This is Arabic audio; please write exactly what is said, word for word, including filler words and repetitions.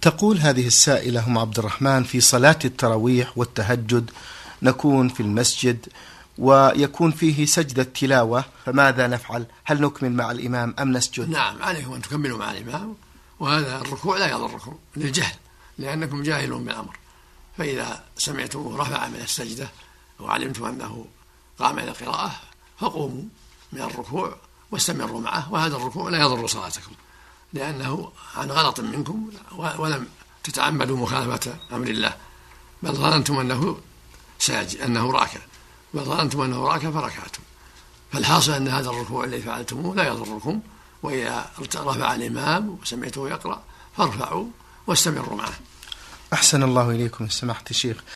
تقول هذه السائلة أم عبد الرحمن: في صلاة التراويح والتهجد نكون في المسجد ويكون فيه سجدة تلاوة، فماذا نفعل؟ هل نكمل مع الإمام أم نسجد؟ نعم، عليكم أن تكملوا مع الإمام، وهذا الركوع لا يضركم للجهل لأنكم جاهلون بالأمر، فإذا سمعتموه رفع من السجدة وعلمتم أنه قام إلى قراءة فقوموا من الركوع واستمروا معه، وهذا الركوع لا يضر صلاتكم لأنه عن غلط منكم ولم تتعمدوا مخالفة أمر الله، بل ظننتم أنه ساجد أنه راكع بل ظننتم أنه راكع فركعتم. فالحاصل أن هذا الركوع الذي فعلتموه لا يضركم، وإذا رفع الإمام وسمعته يقرأ فارفعوا واستمروا معه. أحسن الله إليكم سماحة الشيخ.